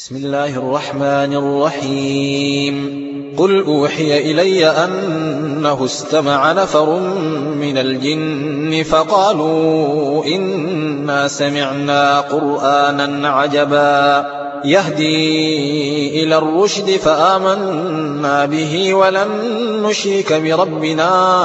بسم الله الرحمن الرحيم. قل أوحي إلي أنه استمع نفر من الجن فقالوا إنا سمعنا قرآنا عجبا يهدي إلى الرشد فآمنا به ولن نشرك بربنا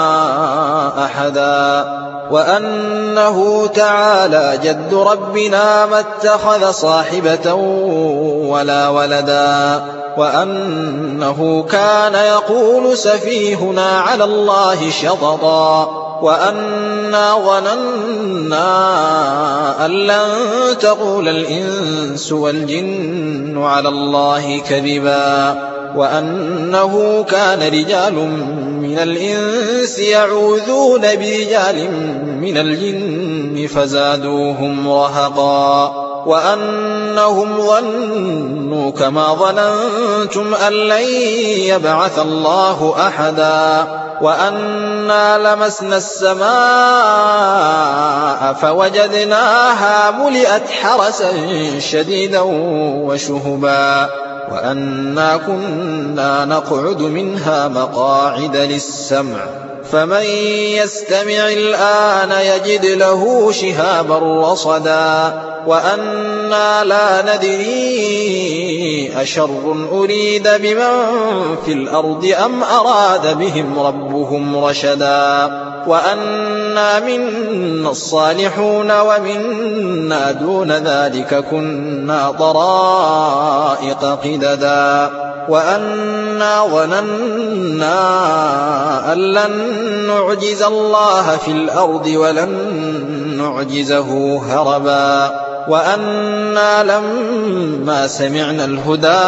أحدا وأنه تعالى جد ربنا ما اتخذ صاحبة ولا ولدا وأنه كان يقول سفيهنا على الله شططا وأنا ظننا أن لن تقول الإنس والجن على الله كذبا وأنه كان رجال من الإنس يعوذون برجال من الجن فزادوهم رهقا وأنهم ظنوا كما ظننتم أن لن يبعث الله أحدا وأنا لمسنا السماء فوجدناها ملئت حرسا شديدا وشهبا وأنا كنا نقعد منها مقاعد للسمع فمن يستمع الآن يجد له شهابا رصدا وأنا لا ندري أشر أريد بمن في الأرض أم أراد بهم ربهم رشدا وأنا منا الصالحون ومنا دون ذلك كنا طرائق قددا وأنا ظننا أن لن نعجز الله في الأرض ولن نعجزه هربا وأنا لما سمعنا الهدى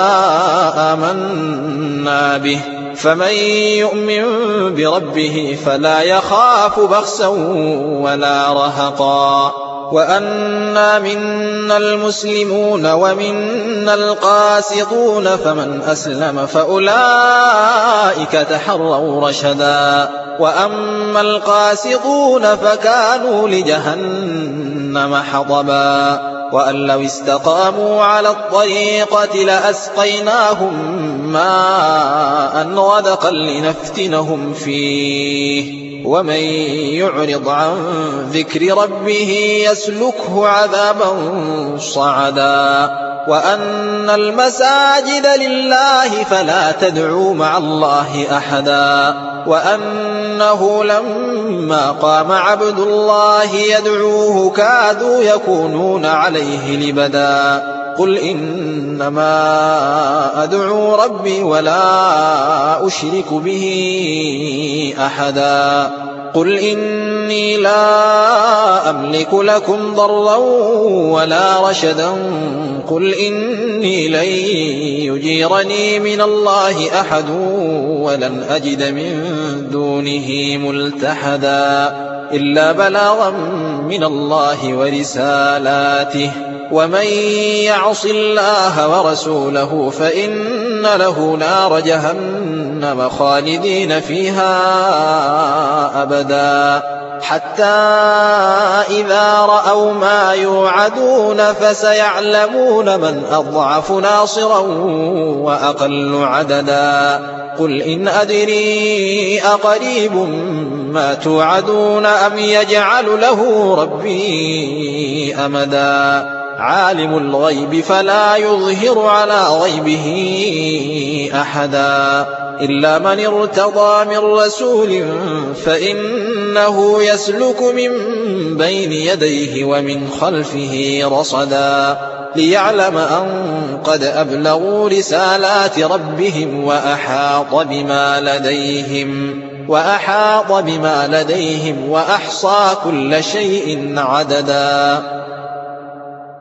آمنا به فمن يؤمن بربه فلا يخاف بخسا ولا رهقا وأنا منا المسلمون ومنا القاسطون فمن أسلم فأولئك تحروا رشدا وأما القاسطون فكانوا لجهنم حطبا وأن لو استقاموا على الطريقة لأسقيناهم ماء غدقا لنفتنهم فيه ومن يعرض عن ذكر ربه يسلكه عذابا صعدا وأن المساجد لله فلا تدعوا مع الله أحدا وأنه لما قام عبد الله يدعوه كادوا يكونون عليه لبدا قل إنما أدعو ربي ولا أشرك به أحدا قل إني لا أملك لكم ضرا ولا رشدا قل إني لن يجيرني من الله أحد ولن أجد من دونه ملتحدا إلا بلاغا من الله ورسالاته ومن يعص الله ورسوله فإن له نار جهنم خالدين فيها أبدا حتى إذا رأوا ما يوعدون فسيعلمون من أضعف ناصرا وأقل عددا قل إن أدري أقريب ما توعدون أم يجعل له ربي أمدا عالم الغيب فلا يظهر على غيبه أحدا إلا من ارتضى من رسول فإنه يسلك من بين يديه ومن خلفه رصدا ليعلم أن قد أبلغوا رسالات ربهم وأحاط بما لديهم وأحصى كل شيء عددا